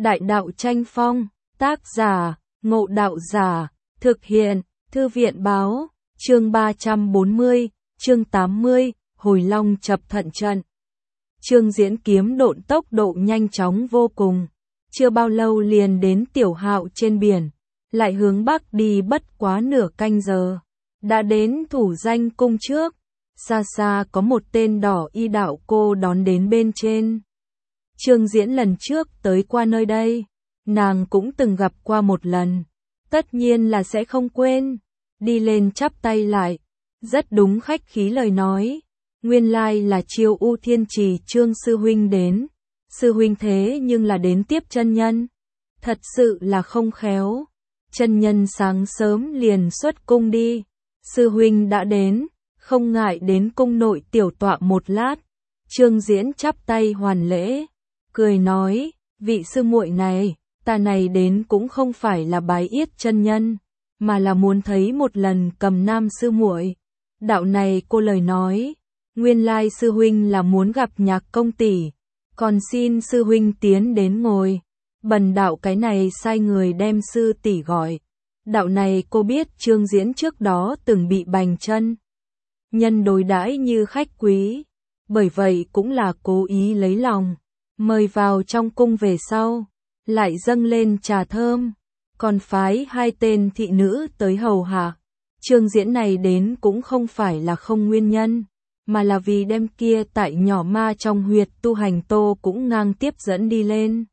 Đại đạo tranh phong, tác giả, Ngộ Đạo Giả, thực hiện, Thư viện báo, chương 340, chương 80, Hồi Long chập thận trận. Trương Diễn kiếm độn tốc độ nhanh chóng vô cùng, chưa bao lâu liền đến Tiểu Hạo trên biển, lại hướng bắc đi bất quá nửa canh giờ, đã đến Thủ Danh cung trước, xa xa có một tên đỏ y đạo cô đón đến bên trên. Trương Diễn lần trước tới qua nơi đây, nàng cũng từng gặp qua một lần, tất nhiên là sẽ không quên, đi lên chắp tay lại, rất đúng khách khí lời nói, nguyên lai là Chiêu U Thiên Trì Trương sư huynh đến, sư huynh thế nhưng là đến tiếp chân nhân, thật sự là không khéo, chân nhân sáng sớm liền xuất cung đi, sư huynh đã đến, không ngại đến cung nội tiểu tọa một lát. Trương Diễn chắp tay hoàn lễ, cười nói, vị sư muội này, ta này đến cũng không phải là bái yết chân nhân, mà là muốn thấy một lần Cầm Nam sư muội. Đạo này cô lời nói, nguyên lai sư huynh là muốn gặp Nhạc công tỷ, còn xin sư huynh tiến đến ngồi. Bần đạo cái này sai người đem sư tỷ gọi. Đạo này cô biết Trương Diễn trước đó từng bị bành chân nhân đối đãi như khách quý, bởi vậy cũng là cố ý lấy lòng, mời vào trong cung về sau, lại dâng lên trà thơm, còn phái hai tên thị nữ tới hầu hạ. Trương Diễn này đến cũng không phải là không nguyên nhân, mà là vì đem kia tại nhỏ ma trong huyệt tu hành Tô cũng ngang tiếp dẫn đi lên.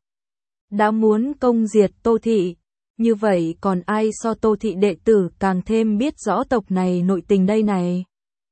Đã muốn công diệt Tô thị, như vậy còn ai so Tô thị đệ tử càng thêm biết rõ tộc này nội tình đây này.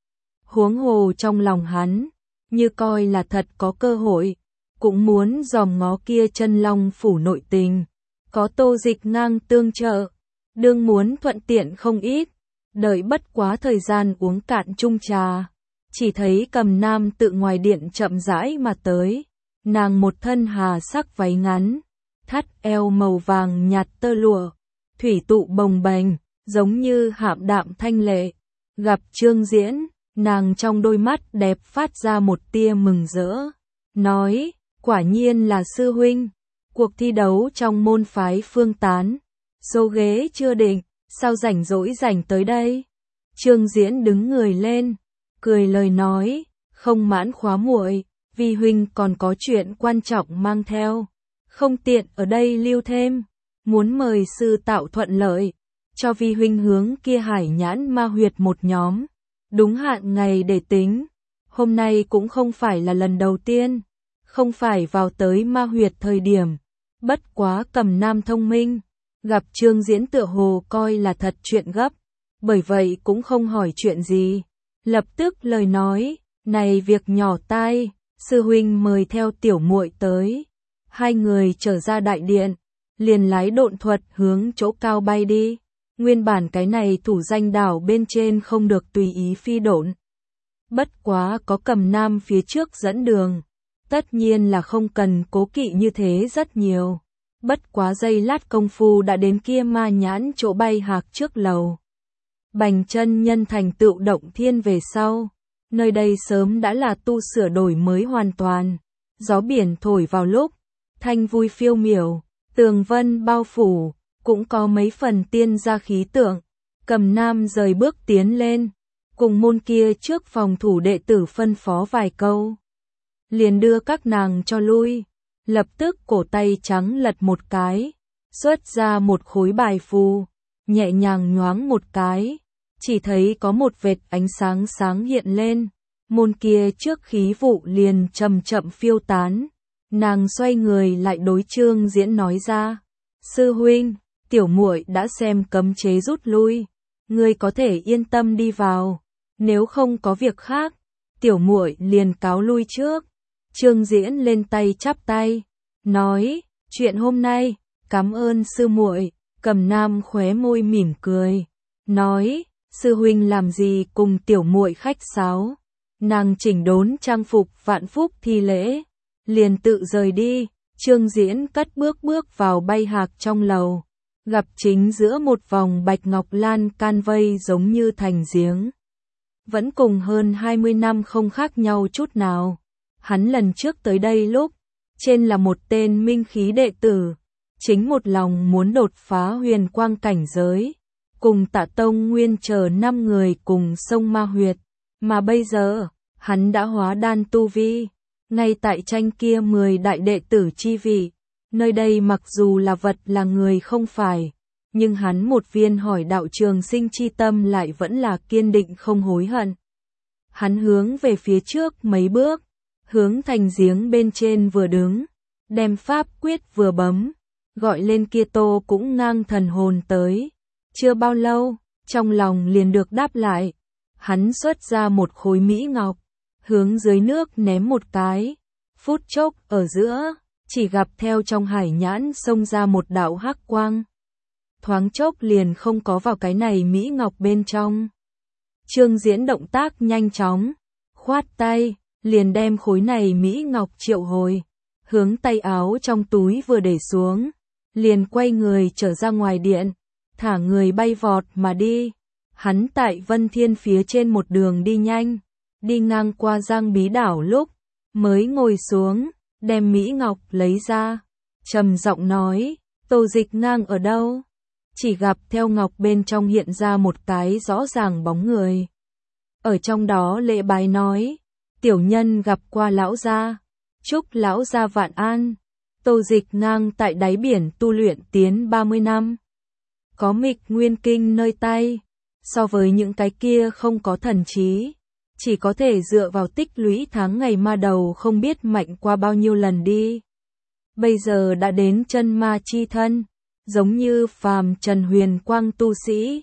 Huống hồ trong lòng hắn, như coi là thật có cơ hội, cũng muốn dòm ngó kia Chân Long phủ nội tình, có Tô Dịch ngang tương trợ, đương muốn thuận tiện không ít, đợi bất quá thời gian uống cạn chung trà, chỉ thấy Cầm Nam tự ngoài điện chậm rãi mà tới, nàng một thân hà sắc váy ngắn, thắt eo màu vàng nhạt tơ lụa, thủy tụ bồng bềnh, giống như hạm đạm thanh lệ. Gặp Trương Diễn, nàng trong đôi mắt đẹp phát ra một tia mừng rỡ, nói, quả nhiên là sư huynh, cuộc thi đấu trong môn phái phương tán, số ghế chưa định, sao rảnh rỗi rảnh tới đây. Trương Diễn đứng người lên, cười lời nói, không mãn khóa muội, vi huynh còn có chuyện quan trọng mang theo, không tiện ở đây lưu thêm, muốn mời sư tạo thuận lợi, cho vi huynh hướng kia Hải Nhãn ma huyệt một nhóm, đúng hạn ngày để tính, hôm nay cũng không phải là lần đầu tiên, không phải vào tới ma huyệt thời điểm, bất quá Cầm Nam thông minh, gặp Trương Diễn tựa hồ coi là thật chuyện gấp, bởi vậy cũng không hỏi chuyện gì, lập tức lời nói, này việc nhỏ tai, sư huynh mời theo tiểu muội tới. Hai người trở ra đại điện, liền lái độn thuật hướng chỗ cao bay đi. Nguyên bản cái này Thủ Danh đảo bên trên không được tùy ý phi độn. Bất quá có Cầm Nam phía trước dẫn đường, tất nhiên là không cần cố kỵ như thế rất nhiều. Bất quá giây lát công phu đã đến kia Ma Nhãn chỗ bay hạc trước lầu. Bành chân nhân thành tựu động thiên về sau, nơi đây sớm đã là tu sửa đổi mới hoàn toàn. Gió biển thổi vào lúc, thanh vui phiêu miểu, tường vân bao phủ, cũng có mấy phần tiên gia khí tượng. Cầm Nam rời bước tiến lên, cùng môn kia trước phòng thủ đệ tử phân phó vài câu, liền đưa các nàng cho lui, lập tức cổ tay trắng lật một cái, xuất ra một khối bài phù, nhẹ nhàng nhoáng một cái, chỉ thấy có một vệt ánh sáng sáng hiện lên, môn kia trước khí vụ liền chậm chậm phiêu tán. Nàng xoay người lại đối Trương Diễn nói ra, sư huynh, tiểu muội đã xem cấm chế rút lui, ngươi có thể yên tâm đi vào, nếu không có việc khác, tiểu muội liền cáo lui trước. Trương Diễn lên tay chắp tay, nói, chuyện hôm nay, cảm ơn sư muội. Cầm Nam khóe môi mỉm cười, nói, sư huynh làm gì cùng tiểu muội khách sáo. Nàng chỉnh đốn trang phục vạn phúc thi lễ, liền tự rời đi. Trương Diễn cất bước vào bay hạc trong lầu, gặp chính giữa một vòng bạch ngọc lan can vây giống như thành giếng. Vẫn cùng hơn 20 năm không khác nhau chút nào. Hắn lần trước tới đây lúc, trên là một tên minh khí đệ tử, chính một lòng muốn đột phá huyền quang cảnh giới, cùng Tạ Tông Nguyên chờ 5 người cùng sông Ma Huyệt, mà bây giờ, hắn đã hóa đan tu vi, ngay tại tranh kia 10 đại đệ tử chi vị, nơi đây mặc dù là vật là người không phải, nhưng hắn một viên hỏi đạo trường sinh chi tâm lại vẫn là kiên định không hối hận. Hắn hướng về phía trước mấy bước, hướng thành giếng bên trên vừa đứng, đem pháp quyết vừa bấm, gọi lên kia Tô cũng ngang thần hồn tới. Chưa bao lâu, trong lòng liền được đáp lại, hắn xuất ra một khối mỹ ngọc, hướng dưới nước ném một cái, phút chốc ở giữa, chỉ gặp theo trong hải nhãn xông ra một đạo hắc quang. Thoáng chốc liền không có vào cái này mỹ ngọc bên trong. Trương Diễn động tác nhanh chóng, khoát tay, liền đem khối này mỹ ngọc triệu hồi, hướng tay áo trong túi vừa để xuống, liền quay người trở ra ngoài điện, thả người bay vọt mà đi. Hắn tại Vân Thiên phía trên một đường đi nhanh, đi ngang qua Giang Bí đảo lúc, mới ngồi xuống, đem mỹ ngọc lấy ra, trầm giọng nói, Tô Dịch Ngang ở đâu? Chỉ gặp theo ngọc bên trong hiện ra một cái rõ ràng bóng người. Ở trong đó lễ bái nói, tiểu nhân gặp qua lão gia, chúc lão gia vạn an. Tô Dịch Ngang tại đáy biển tu luyện tiến 30 năm. Có Mịch Nguyên Kinh nơi tay, so với những cái kia không có thần trí, chỉ có thể dựa vào tích lũy tháng ngày ma đầu không biết mạnh qua bao nhiêu lần đi. Bây giờ đã đến chân ma chi thân, giống như phàm trần huyền quang tu sĩ,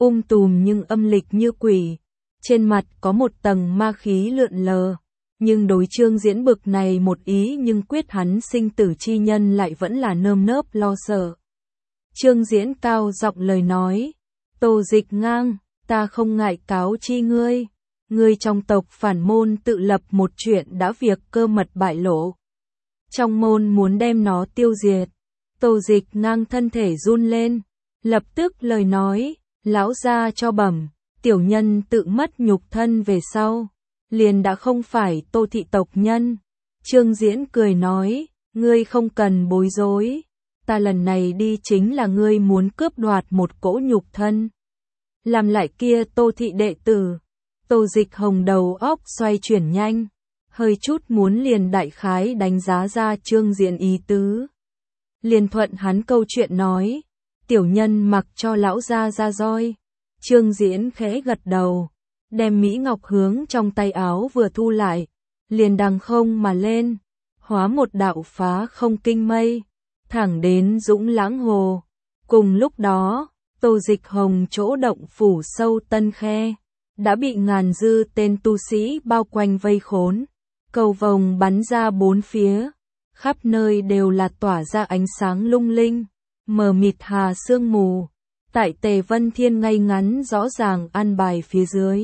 tùm nhưng âm lịch như quỷ, trên mặt có một tầng ma khí lượn lờ, nhưng đối Trương Diễn bực này một ý nhưng quyết hắn sinh tử chi nhân lại vẫn là nơm nớp lo sợ. Trương Diễn cao giọng lời nói, Tô Dịch Ngang, ta không ngại cáo chi ngươi, ngươi trong tộc phản môn tự lập một chuyện đã việc cơ mật bại lộ. Trong môn muốn đem nó tiêu diệt. Tô Dịch Ngang thân thể run lên, lập tức lời nói, lão gia cho bẩm, tiểu nhân tự mất nhục thân về sau, liền đã không phải Tô thị tộc nhân. Trương Diễn cười nói, ngươi không cần bối rối, ta lần này đi chính là ngươi muốn cướp đoạt một cỗ nhục thân. Làm lại kia Tô thị đệ tử. Tô Dịch Hồng đầu óc xoay chuyển nhanh, hơi chút muốn liền đại khái đánh giá ra Trương Diễn ý tứ. Liền thuận hắn câu chuyện nói, tiểu nhân mặc cho lão gia ra roi. Trương Diễn khẽ gật đầu, đem mỹ ngọc hướng trong tay áo vừa thu lại, liền đằng không mà lên, hóa một đạo phá không kinh mây, thẳng đến Dũng Lãng Hồ. Cùng lúc đó, Tô Dịch Hồng chỗ động phủ sâu Tân Khe, đã bị ngàn dư tên tu sĩ bao quanh vây khốn, cầu vồng bắn ra bốn phía, khắp nơi đều là tỏa ra ánh sáng lung linh, mờ mịt hà sương mù, tại Tề Vân Thiên ngay ngắn rõ ràng an bài phía dưới.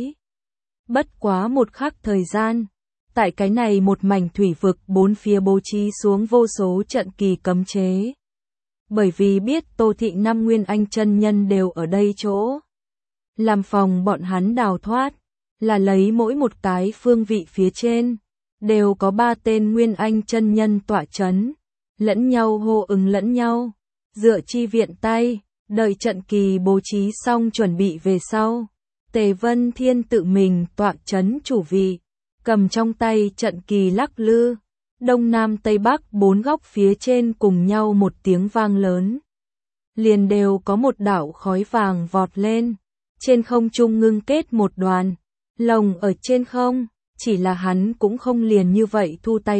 Bất quá một khắc thời gian, tại cái này một mảnh thủy vực bốn phía bố trí xuống vô số trận kỳ cấm chế. Bởi vì biết Tô thị năm nguyên anh chân nhân đều ở đây chỗ, làm phòng bọn hắn đào thoát, là lấy mỗi một cái phương vị phía trên, đều có 3 tên nguyên anh chân nhân tọa chấn, lẫn nhau hô ứng lẫn nhau, dựa chi viện tay, đợi trận kỳ bố trí xong chuẩn bị về sau. Tề Vân Thiên tự mình tọa chấn chủ vị, cầm trong tay trận kỳ lắc lư, đông nam tây bắc 4 góc phía trên cùng nhau một tiếng vang lớn. Liền đều có một đạo khói vàng vọt lên, trên không trung ngưng kết một đoàn, lồng ở trên không, chỉ là hắn cũng không liền như vậy thu tay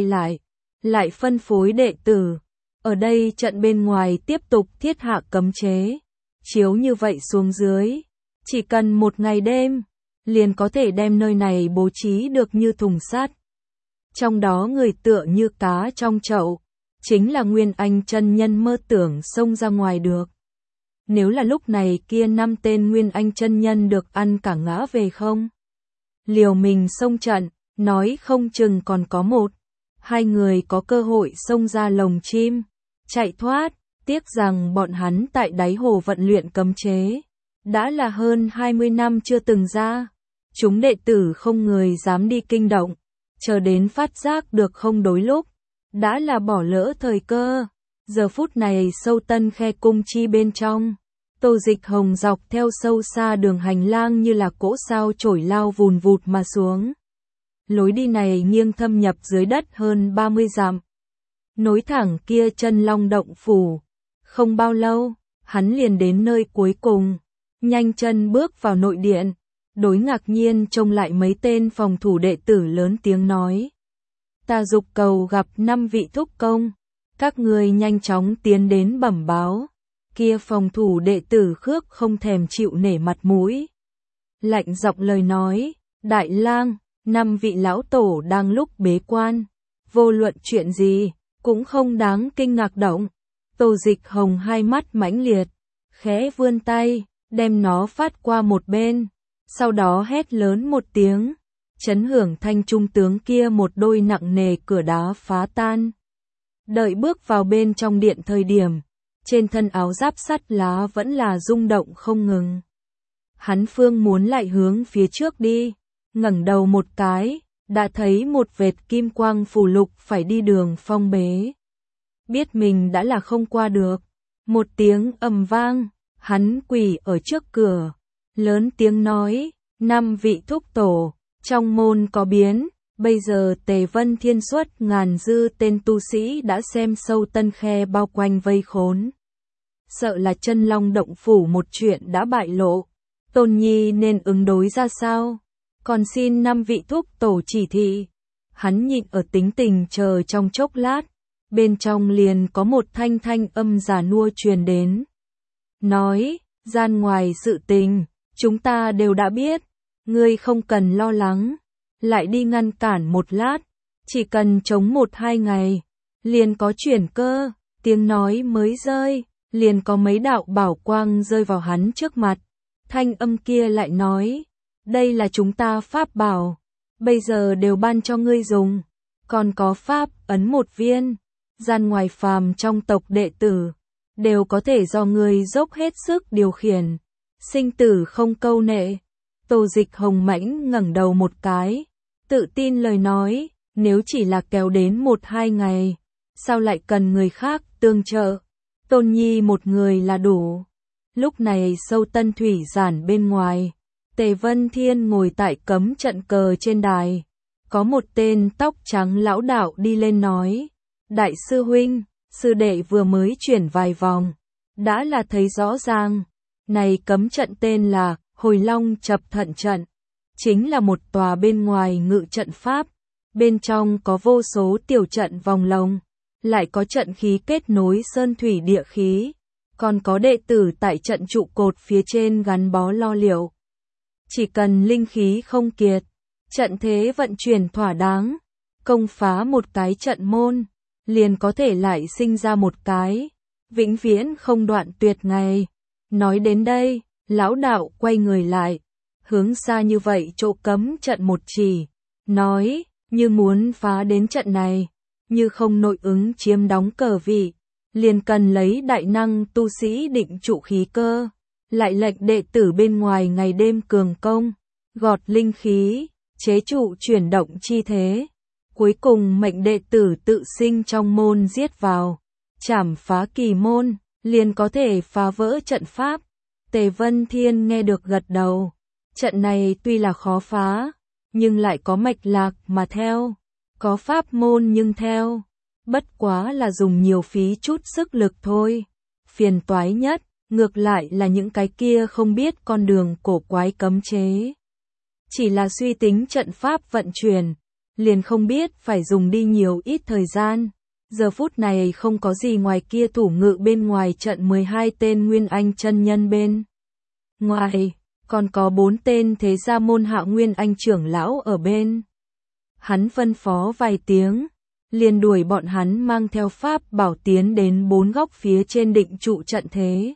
lại phân phối đệ tử. Ở đây trận bên ngoài tiếp tục thiết hạ cấm chế, chiếu như vậy xuống dưới, chỉ cần một ngày đêm, liền có thể đem nơi này bố trí được như thùng sắt. Trong đó người tựa như cá trong chậu, chính là Nguyên Anh chân nhân mơ tưởng xông ra ngoài được. Nếu là lúc này kia 5 tên Nguyên Anh chân nhân được ăn cả ngã về không? Liều mình xông trận, nói không chừng còn có 1-2 người có cơ hội xông ra lồng chim, chạy thoát, tiếc rằng bọn hắn tại đáy hồ vận luyện cấm chế, đã là hơn 20 năm chưa từng ra. Chúng đệ tử không người dám đi kinh động, chờ đến phát giác được không đối lúc, đã là bỏ lỡ thời cơ. Giờ phút này sâu tân khe cung chi bên trong, Tô Dịch Hồng dọc theo sâu xa đường hành lang như là cỗ sao chổi lao vùn vụt mà xuống. Lối đi này nghiêng thâm nhập dưới đất hơn 30 dặm. Nối thẳng kia chân long động phủ. Không bao lâu, hắn liền đến nơi cuối cùng. Nhanh chân bước vào nội điện. Đối ngạc nhiên trông lại mấy tên phòng thủ đệ tử lớn tiếng nói. Ta dục cầu gặp 5 vị thúc công. Các người nhanh chóng tiến đến bẩm báo. Kia phòng thủ đệ tử khước không thèm chịu nể mặt mũi. Lạnh giọng lời nói, đại lang, 5 vị lão tổ đang lúc bế quan. Vô luận chuyện gì, cũng không đáng kinh ngạc động. Tô Dịch Hồng hai mắt mãnh liệt, khẽ vươn tay, đem nó phát qua một bên. Sau đó hét lớn một tiếng, chấn hưởng thanh trung tướng kia một đôi nặng nề cửa đá phá tan. Đợi bước vào bên trong điện thời điểm, trên thân áo giáp sắt lá vẫn là rung động không ngừng. Hắn phương muốn lại hướng phía trước đi, ngẩng đầu một cái, đã thấy một vệt kim quang phù lục phải đi đường phong bế. Biết mình đã là không qua được, một tiếng ầm vang, hắn quỳ ở trước cửa, lớn tiếng nói, 5 vị thúc tổ, trong môn có biến. Bây giờ Tề Vân Thiên xuất ngàn dư tên tu sĩ đã xem sâu tân khe bao quanh vây khốn. Sợ là chân long động phủ một chuyện đã bại lộ. Tôn Nhi nên ứng đối ra sao? Còn xin 5 vị thúc tổ chỉ thị. Hắn nhịn ở tính tình chờ trong chốc lát. Bên trong liền có một thanh âm già nua truyền đến. Nói, gian ngoài sự tình, chúng ta đều đã biết. Ngươi không cần lo lắng. Lại đi ngăn cản một lát, chỉ cần chống 1-2 ngày, liền có chuyển cơ. Tiếng nói mới rơi, liền có mấy đạo bảo quang rơi vào hắn trước mặt. Thanh âm kia lại nói, đây là chúng ta pháp bảo, bây giờ đều ban cho ngươi dùng, còn có pháp ấn một viên, gian ngoài phàm trong tộc đệ tử, đều có thể do ngươi dốc hết sức điều khiển, sinh tử không câu nệ. Tô Dịch Hồng mãnh ngẩng đầu một cái, tự tin lời nói, nếu chỉ là kéo đến 1-2 ngày, sao lại cần người khác tương trợ, Tôn Nhi một người là đủ. Lúc này sâu tân thủy giản bên ngoài, Tề Vân Thiên ngồi tại cấm trận cờ trên đài, có một tên tóc trắng lão đạo đi lên nói, đại sư huynh, sư đệ vừa mới chuyển vài vòng, đã là thấy rõ ràng, này cấm trận tên là Hồi Long Chập Thận Trận, chính là một tòa bên ngoài ngự trận pháp, bên trong có vô số tiểu trận vòng lồng, lại có trận khí kết nối sơn thủy địa khí, còn có đệ tử tại trận trụ cột phía trên gắn bó lo liệu. Chỉ cần linh khí không kiệt, trận thế vận chuyển thỏa đáng, công phá một cái trận môn, liền có thể lại sinh ra một cái, vĩnh viễn không đoạn tuyệt ngày. Nói đến đây, lão đạo quay người lại, hướng xa như vậy chỗ cấm trận một chỉ, nói, như muốn phá đến trận này, như không nội ứng chiếm đóng cờ vị, liền cần lấy đại năng tu sĩ định trụ khí cơ, lại lệnh đệ tử bên ngoài ngày đêm cường công, gọt linh khí, chế trụ chuyển động chi thế, cuối cùng mệnh đệ tử tự sinh trong môn giết vào, chảm phá kỳ môn, liền có thể phá vỡ trận pháp. Tề Vân Thiên nghe được gật đầu, trận này tuy là khó phá, nhưng lại có mạch lạc mà theo, có pháp môn nhưng theo, bất quá là dùng nhiều phí chút sức lực thôi. Phiền toái nhất, ngược lại là những cái kia không biết con đường cổ quái cấm chế. Chỉ là suy tính trận pháp vận chuyển, liền không biết phải dùng đi nhiều ít thời gian. Giờ phút này không có gì ngoài kia thủ ngự bên ngoài trận 12 tên Nguyên Anh chân nhân bên ngoài, còn có 4 tên thế gia môn hạ Nguyên Anh trưởng lão ở bên. Hắn phân phó vài tiếng, liền đuổi bọn hắn mang theo pháp bảo tiến đến 4 góc phía trên định trụ trận thế.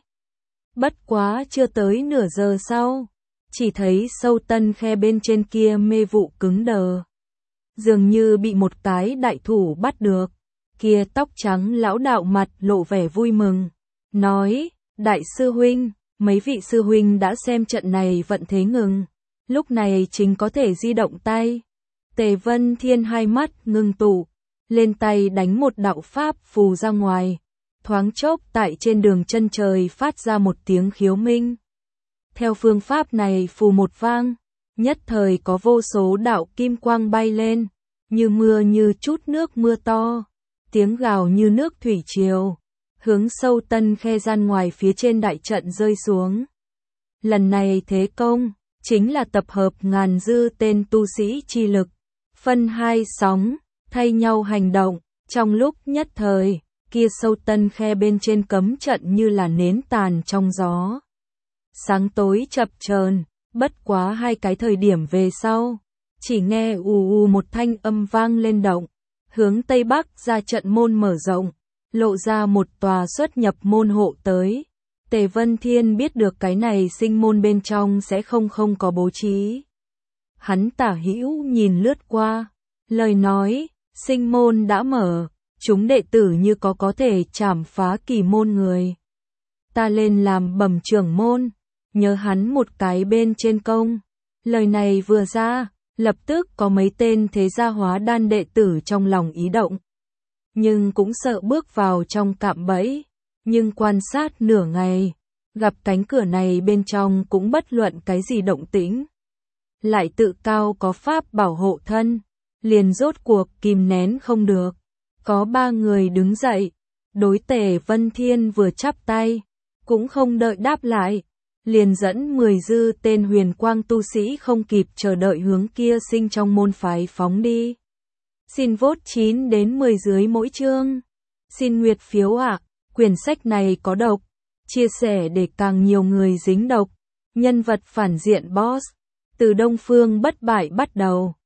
Bất quá chưa tới nửa giờ sau, chỉ thấy sâu tân khe bên trên kia mê vụ cứng đờ. Dường như bị một cái đại thủ bắt được. Kia tóc trắng lão đạo mặt lộ vẻ vui mừng, nói, đại sư huynh, mấy vị sư huynh đã xem trận này vận thế ngừng, lúc này chính có thể di động tay. Tề Vân Thiên hai mắt ngưng tụ, lên tay đánh một đạo pháp phù ra ngoài, thoáng chốc tại trên đường chân trời phát ra một tiếng khiếu minh. Theo phương pháp này phù một vang, nhất thời có vô số đạo kim quang bay lên, như mưa như chút nước mưa to, tiếng gào như nước thủy triều, hướng sâu Tân Khe gian ngoài phía trên đại trận rơi xuống. Lần này thế công, chính là tập hợp ngàn dư tên tu sĩ chi lực, phân hai sóng, thay nhau hành động, trong lúc nhất thời, kia sâu Tân Khe bên trên cấm trận như là nến tàn trong gió. Sáng tối chập chờn, bất quá hai cái thời điểm về sau, chỉ nghe ù ù một thanh âm vang lên động, hướng tây bắc ra trận môn mở rộng, lộ ra một tòa xuất nhập môn hộ tới. Tề Vân Thiên biết được cái này sinh môn bên trong sẽ không có bố trí. Hắn tả hữu nhìn lướt qua, lời nói, sinh môn đã mở, chúng đệ tử như có thể chảm phá kỳ môn người. Ta lên làm bẩm trưởng môn, nhớ hắn một cái bên trên công. Lời này vừa ra, lập tức có mấy tên thế gia hóa đan đệ tử trong lòng ý động. Nhưng cũng sợ bước vào trong cạm bẫy, nhưng quan sát nửa ngày, gặp cánh cửa này bên trong cũng bất luận cái gì động tĩnh. Lại tự cao có pháp bảo hộ thân, liền rốt cuộc kìm nén không được. Có 3 người đứng dậy, đối Tề Vân Thiên vừa chắp tay, cũng không đợi đáp lại, liền dẫn 10 dư tên huyền quang tu sĩ không kịp chờ đợi hướng kia sinh trong môn phái phóng đi. Xin vote 9 đến 10 dưới mỗi chương. Xin nguyệt phiếu ạ, quyển sách này có độc, chia sẻ để càng nhiều người dính độc. Nhân vật phản diện boss, từ Đông Phương bất bại bắt đầu.